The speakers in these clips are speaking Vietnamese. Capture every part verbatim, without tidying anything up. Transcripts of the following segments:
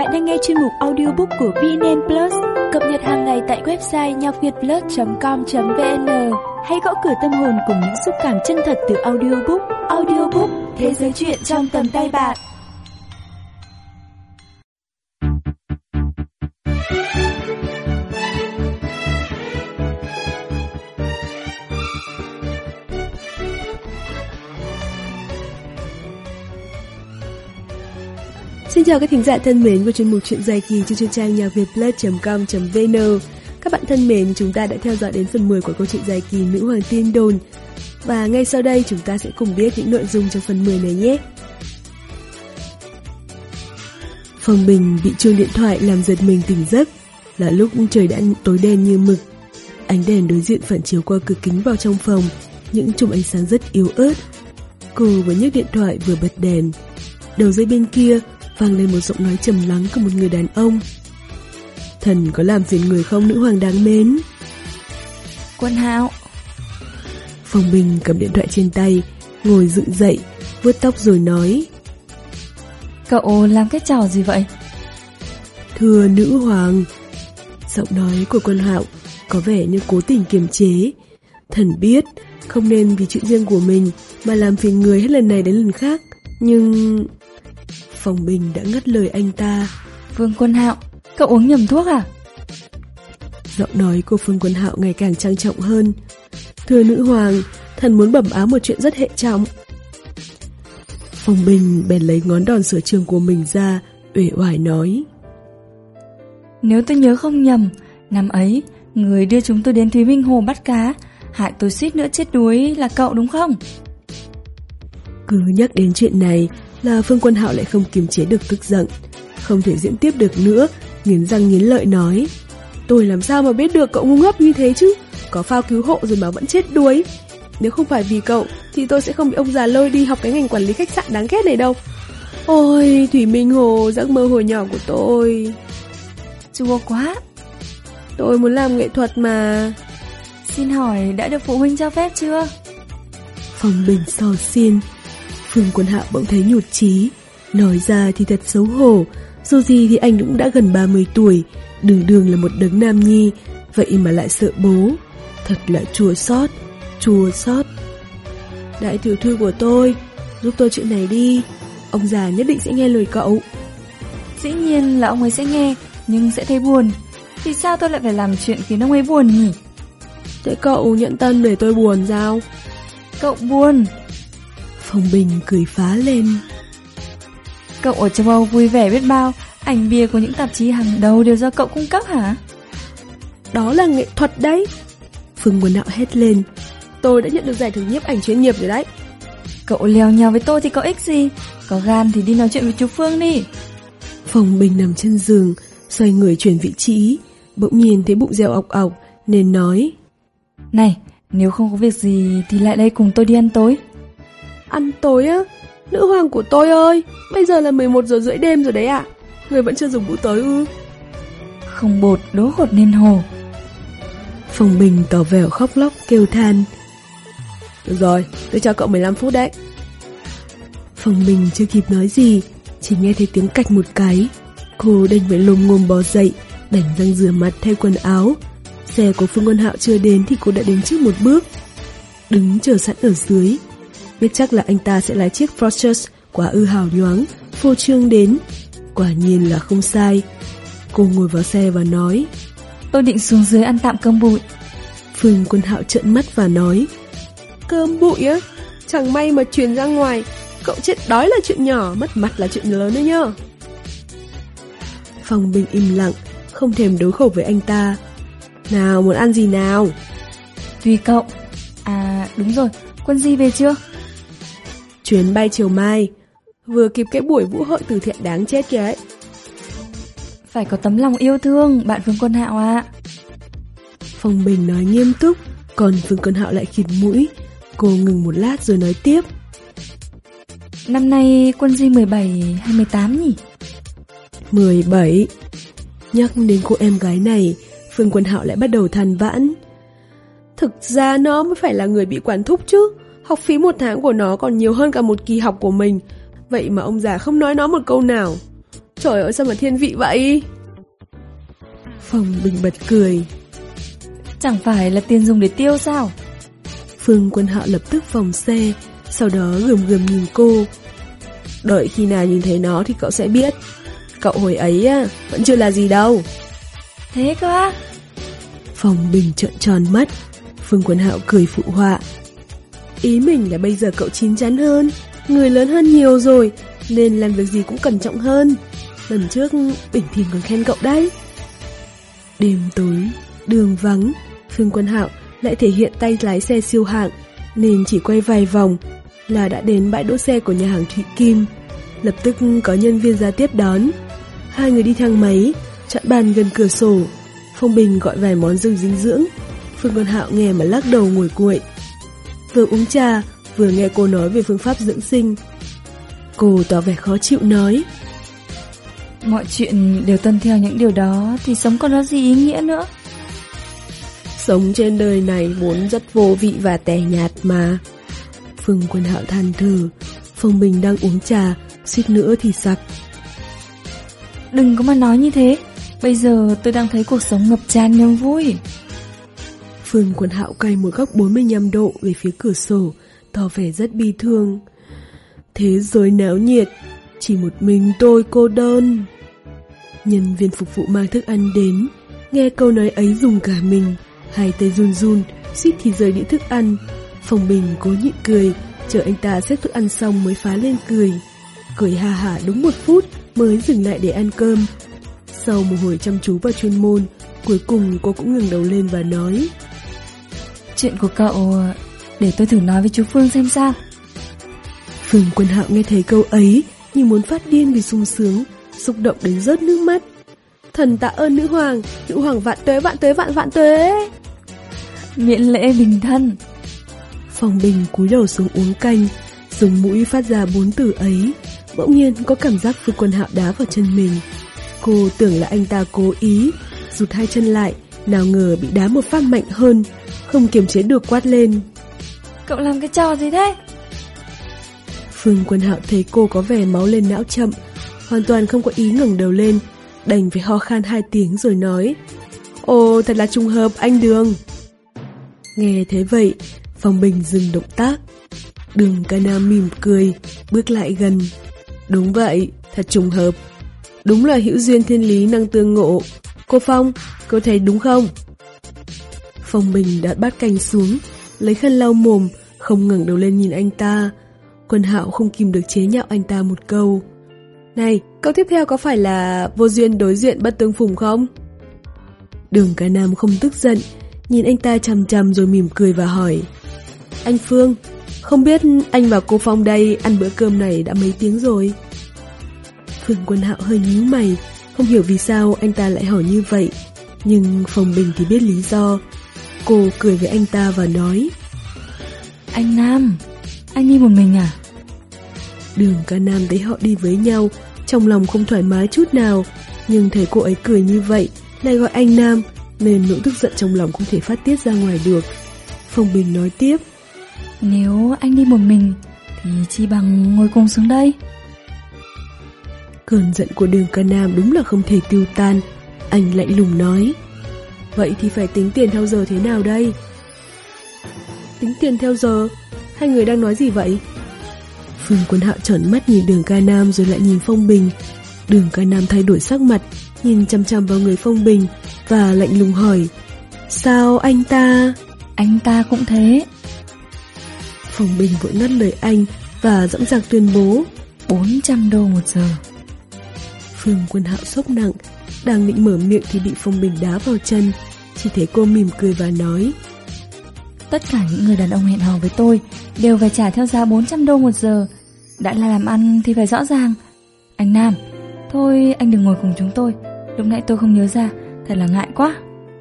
Bạn đang nghe chuyên mục audiobook của vê en en Plus, cập nhật hàng ngày tại website nhạc việt plus chấm com chấm vn. Hãy gõ cửa tâm hồn cùng những xúc cảm chân thật từ audiobook. Audiobook, thế giới truyện trong tầm tay bạn. Xin chào các thính giả thân mến của chuyên mục truyện dài kỳ trên chuyên trang nhạc việt plus chấm com chấm vn. Các bạn thân mến, chúng ta đã theo dõi đến phần mười của câu chuyện dài kỳ Nữ Hoàng Tin Đồn. Và ngay sau đây chúng ta sẽ cùng biết những nội dung trong phần mười này nhé. Phòng Bình bị chuông điện thoại làm giật mình tỉnh giấc. Là lúc trời đã tối đen như mực. Ánh đèn đối diện phản chiếu qua cửa kính vào trong phòng, những chùm ánh sáng rất yếu ớt. Cô vừa nhấc điện thoại vừa bật đèn. Đầu dây bên kia vang lên một giọng nói trầm lắng của một người đàn ông. Thần có làm phiền người không, nữ hoàng đáng mến? Quân Hạo. Phòng Bình cầm điện thoại trên tay, ngồi dựng dậy, vuốt tóc rồi nói: Cậu làm cái trò gì vậy? Thưa nữ hoàng. Giọng nói của Quân Hạo có vẻ như cố tình kiềm chế. Thần biết không nên vì chuyện riêng của mình mà làm phiền người hết lần này đến lần khác, nhưng... Phòng Bình đã ngắt lời anh ta. Vương Quân Hạo, cậu uống nhầm thuốc à? Giọng nói của Vương Quân Hạo ngày càng trang trọng hơn. Thưa nữ hoàng, thần muốn bẩm báo một chuyện rất hệ trọng. Phòng Bình bèn lấy ngón đòn sở trường của mình ra, uể oải nói: Nếu tôi nhớ không nhầm, năm ấy người đưa chúng tôi đến Thúy Minh Hồ bắt cá, hại tôi suýt nữa chết đuối là cậu đúng không? Cứ nhắc đến chuyện này là Vương Quân Hạo lại không kiềm chế được tức giận. Không thể diễn tiếp được nữa, nghiến răng nghiến lợi nói: Tôi làm sao mà biết được cậu ngu ngốc như thế chứ? Có phao cứu hộ rồi mà vẫn chết đuối. Nếu không phải vì cậu thì tôi sẽ không bị ông già lôi đi học cái ngành quản lý khách sạn đáng ghét này đâu. Ôi, Thủy Minh Hồ, giấc mơ hồi nhỏ của tôi. Chua quá. Tôi muốn làm nghệ thuật mà. Xin hỏi đã được phụ huynh cho phép chưa? Phòng Bình xò xiên. Vương Quân Hạo bỗng thấy nhụt chí. Nói ra thì thật xấu hổ. Dù gì thì anh cũng đã gần ba mươi tuổi, đường đường là một đấng nam nhi, vậy mà lại sợ bố. Thật là chua xót, chua xót. Đại tiểu thư của tôi, giúp tôi chuyện này đi. Ông già nhất định sẽ nghe lời cậu. Dĩ nhiên là ông ấy sẽ nghe, nhưng sẽ thấy buồn. Thì sao tôi lại phải làm chuyện khiến ông ấy buồn nhỉ? Thế cậu nhận tâm để tôi buồn sao? Cậu buồn? Phòng Bình cười phá lên. Cậu ở châu Âu vui vẻ biết bao, ảnh bìa của những tạp chí hàng đầu đều do cậu cung cấp hả? Đó là nghệ thuật đấy. Phương Quân Hạo hét lên. Tôi đã nhận được giải thưởng nhiếp ảnh chuyên nghiệp rồi đấy. Cậu lèo nhào với tôi thì có ích gì? Có gan thì đi nói chuyện với chú Phương đi. Phòng Bình nằm trên giường, xoay người chuyển vị trí, bỗng nhiên thấy bụng reo ọc ọc nên nói: Này, nếu không có việc gì thì lại đây cùng tôi đi ăn tối. Ăn tối á? Nữ hoàng của tôi ơi, bây giờ là mười một giờ rưỡi đêm rồi đấy ạ. À? Người vẫn chưa dùng bữa tối ư? Không bột đố hột nên hồ. Phòng Bình tỏ vẻ khóc lóc kêu than. Được rồi, tôi cho cậu mười lăm phút đấy. Phòng Bình chưa kịp nói gì, chỉ nghe thấy tiếng cạch một cái. Cô đành phải lồm ngồm bò dậy, đánh răng rửa mặt thay quần áo. Xe của Phương Quân Hạo chưa đến thì cô đã đến trước một bước, đứng chờ sẵn ở dưới. Biết chắc là anh ta sẽ lái chiếc Fortress quá ư hào nhoáng, phô trương đến. Quả nhiên là không sai. Cô ngồi vào xe và nói: Tôi định xuống dưới ăn tạm cơm bụi. Phương Quân Hạo trợn mắt và nói: Cơm bụi á? Chẳng may mà truyền ra ngoài, cậu chết đói là chuyện nhỏ, mất mặt là chuyện lớn đấy nhá. Phòng Bình im lặng, không thèm đối khẩu với anh ta. Nào, muốn ăn gì nào? Tùy cậu. À đúng rồi, Quân Di về chưa? Chuyến bay chiều mai, vừa kịp cái buổi vũ hội từ thiện đáng chết kìa ấy. Phải có tấm lòng yêu thương, bạn Phương Quân Hạo ạ. Phòng Bình nói nghiêm túc, còn Phương Quân Hạo lại khịt mũi. Cô ngừng một lát rồi nói tiếp: Năm nay Quân Di mười bảy hay mười tám nhỉ? mười bảy. Nhắc đến cô em gái này, Phương Quân Hạo lại bắt đầu than vãn. Thực ra nó mới phải là người bị quản thúc chứ. Học phí một tháng của nó còn nhiều hơn cả một kỳ học của mình. Vậy mà ông già không nói nó một câu nào. Trời ơi sao mà thiên vị vậy? Phong Bình bật cười. Chẳng phải là tiền dùng để tiêu sao? Phương Quân Hạo lập tức vòng xe, sau đó gườm gườm nhìn cô. Đợi khi nào nhìn thấy nó thì cậu sẽ biết. Cậu hồi ấy á, vẫn chưa là gì đâu. Thế cơ á? Phong Bình trợn tròn mắt. Phương Quân Hạo cười phụ họa. Ý mình là bây giờ cậu chín chắn hơn, người lớn hơn nhiều rồi, nên làm việc gì cũng cẩn trọng hơn. Lần trước Bình Thìn còn khen cậu đấy. Đêm tối, đường vắng, Phương Quân Hạo lại thể hiện tay lái xe siêu hạng, nên chỉ quay vài vòng là đã đến bãi đỗ xe của nhà hàng Thụy Kim. Lập tức có nhân viên ra tiếp đón. Hai người đi thang máy, chọn bàn gần cửa sổ. Phong Bình gọi vài món rau dinh dưỡng. Phương Quân Hạo nghe mà lắc đầu nguội nguội. Vừa uống trà, vừa nghe cô nói về phương pháp dưỡng sinh. Cô tỏ vẻ khó chịu nói. Mọi chuyện đều tuân theo những điều đó thì sống còn có gì ý nghĩa nữa. Sống trên đời này vốn rất vô vị và tẻ nhạt mà. Phương Quân Hạo than thở. Phong Bình đang uống trà, suýt nữa thì sặc. Đừng có mà nói như thế. Bây giờ tôi đang thấy cuộc sống ngập tràn niềm vui. Phương Quân Hạo quay một góc bốn mươi lăm độ về phía cửa sổ, tỏ vẻ rất bi thương. Thế giới náo nhiệt, chỉ một mình tôi cô đơn. Nhân viên phục vụ mang thức ăn đến, nghe câu nói ấy dùng cả mình, hai tay run run, suýt thì rời đĩa thức ăn. Phong Bình cố nhịn cười, chờ anh ta xếp thức ăn xong mới phá lên cười. Cười ha hả đúng một phút mới dừng lại để ăn cơm. Sau một hồi chăm chú vào chuyên môn, cuối cùng cô cũng ngừng đầu lên và nói. Chuyện của cậu để tôi thử nói với chú Phương xem sao. Phương Quân Hạo nghe thấy câu ấy như muốn phát điên vì sung sướng, xúc động đến rớt nước mắt. Thần tạ ơn nữ hoàng, nữ hoàng vạn tuế vạn tuế vạn vạn tuế. Miễn lễ bình thân. Phong Bình cúi đầu xuống uống canh, dùng mũi phát ra bốn từ ấy. Bỗng nhiên có cảm giác Phương Quân Hạo đá vào chân mình. Cô tưởng là anh ta cố ý, rụt hai chân lại, nào ngờ bị đá một phát mạnh hơn, không kiềm chế được quát lên. Cậu làm cái trò gì thế? Phương Quân Hạo thấy cô có vẻ máu lên não chậm, hoàn toàn không có ý ngẩng đầu lên, đành phải ho khan hai tiếng rồi nói. Ồ, thật là trùng hợp anh Đường. Nghe thế vậy, Phong Bình dừng động tác. Đường Ca Nam mỉm cười, bước lại gần. Đúng vậy, thật trùng hợp. Đúng là hữu duyên thiên lý năng tương ngộ. Cô Phong, cô thấy đúng không? Phong Bình đã bắt canh xuống, lấy khăn lau mồm, không ngẩng đầu lên nhìn anh ta. Quân Hạo không kìm được chế nhạo anh ta một câu. Này, câu tiếp theo có phải là vô duyên đối diện bất tương phùng không? Đường Ca Nam không tức giận, nhìn anh ta chằm chằm rồi mỉm cười và hỏi. Anh Phương, không biết anh và cô Phong đây ăn bữa cơm này đã mấy tiếng rồi? Phương Quân Hạo hơi nhíu mày, không hiểu vì sao anh ta lại hỏi như vậy. Nhưng Phong Bình thì biết lý do. Cô cười với anh ta và nói. Anh Nam, anh đi một mình à? Đường Ca Nam thấy họ đi với nhau, trong lòng không thoải mái chút nào. Nhưng thấy cô ấy cười như vậy, lại gọi anh Nam, nên nỗi tức giận trong lòng không thể phát tiết ra ngoài được. Phong Bình nói tiếp. Nếu anh đi một mình thì chi bằng ngồi cùng xuống đây. Cơn giận của Đường Ca Nam đúng là không thể tiêu tan. Anh lạnh lùng nói. Vậy thì phải tính tiền theo giờ thế nào đây? Tính tiền theo giờ? Hai người đang nói gì vậy? Phương Quân Hạo trợn mắt nhìn Đường Ca Nam rồi lại nhìn Phong Bình. Đường Ca Nam thay đổi sắc mặt, nhìn chăm chăm vào người Phong Bình và lạnh lùng hỏi. Sao anh ta? Anh ta cũng thế. Phong Bình vội ngắt lời anh và dõng dạc tuyên bố. bốn trăm đô một giờ. Phương Quân Hạo sốc nặng, đang định mở miệng thì bị Phong Bình đá vào chân. Chỉ thấy cô mỉm cười và nói. Tất cả những người đàn ông hẹn hò với tôi đều phải trả theo giá bốn trăm đô một giờ. Đã là làm ăn thì phải rõ ràng. Anh Nam, thôi anh đừng ngồi cùng chúng tôi. Lúc nãy tôi không nhớ ra, thật là ngại quá.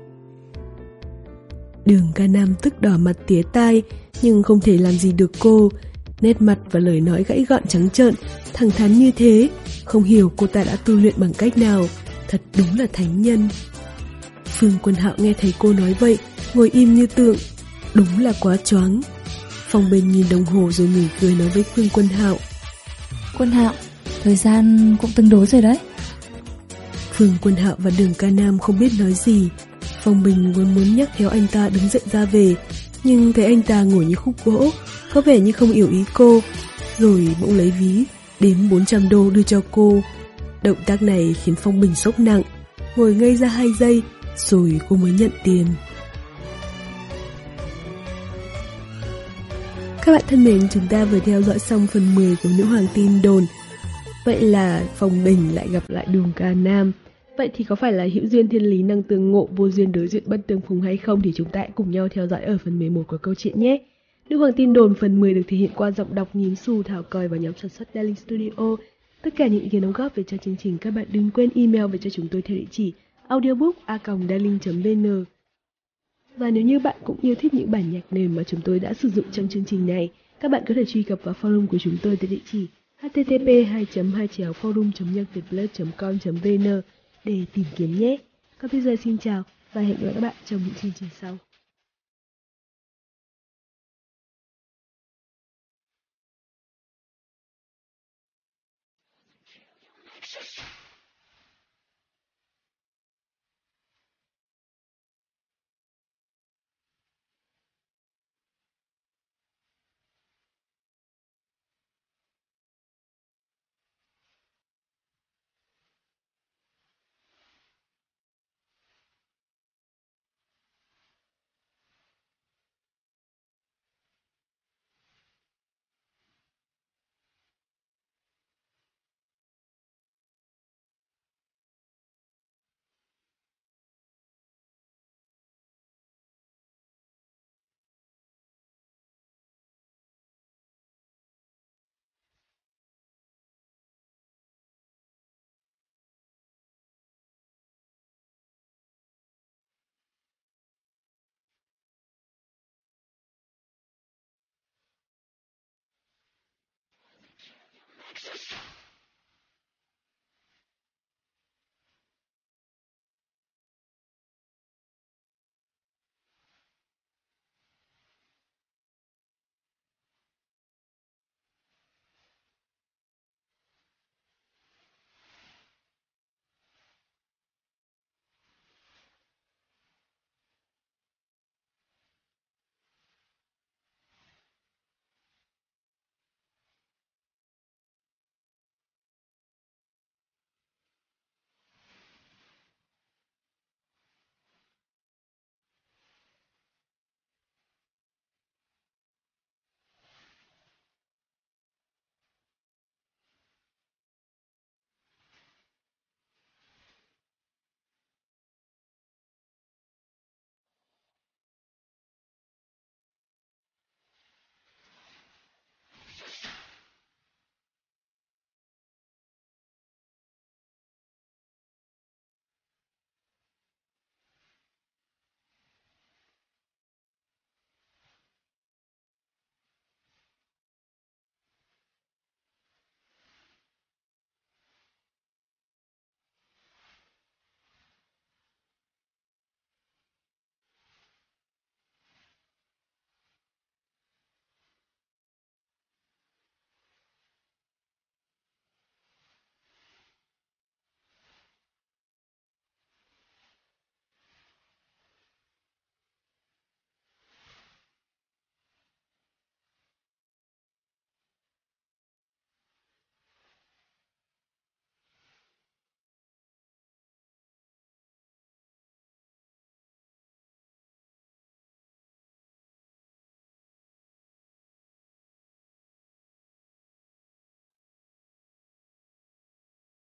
Đường Ca Nam tức đỏ mặt tía tai, nhưng không thể làm gì được cô. Nét mặt và lời nói gãy gọn trắng trợn, thẳng thắn như thế. Không hiểu cô ta đã tu luyện bằng cách nào. Thật đúng là thánh nhân. Phương Quân Hạo nghe thấy cô nói vậy, ngồi im như tượng. Đúng là quá choáng. Phong Bình nhìn đồng hồ rồi mỉm cười nói với Phương Quân Hạo. Quân Hạo, thời gian cũng tương đối rồi đấy. Phương Quân Hạo và Đường Ca Nam không biết nói gì. Phong Bình muốn muốn nhắc theo anh ta đứng dậy ra về, nhưng thấy anh ta ngồi như khúc gỗ, có vẻ như không hiểu ý cô, rồi bỗng lấy ví, đếm bốn trăm đô đưa cho cô. Động tác này khiến Phong Bình sốc nặng, ngồi ngây ra hai giây, rồi cô mới nhận tiền. Các bạn thân mến, chúng ta vừa theo dõi xong phần mười của Nữ Hoàng Tin Đồn. Vậy là Phong Bình lại gặp lại Đường Ca Nam. Vậy thì có phải là hữu duyên thiên lý năng tương ngộ, vô duyên đối duyên bất tương phùng hay không, thì chúng ta hãy cùng nhau theo dõi ở phần mười một của câu chuyện nhé. Nữ Hoàng Tin Đồn phần mười được thể hiện qua giọng đọc Nhím Xù, Thảo Còi và nhóm sản xuất Darling Studio. Tất cả những ý kiến đóng góp về cho chương trình các bạn đừng quên email về cho chúng tôi theo địa chỉ audiobook a còng darling chấm vn. Và nếu như bạn cũng yêu thích những bản nhạc nền mà chúng tôi đã sử dụng trong chương trình này, các bạn có thể truy cập vào forum của chúng tôi tại địa chỉ h t t p hai chấm hai chéo forum chấm nhạc việt blog chấm com chấm vn để tìm kiếm nhé. Còn bây giờ xin chào và hẹn gặp lại các bạn trong những chương trình sau.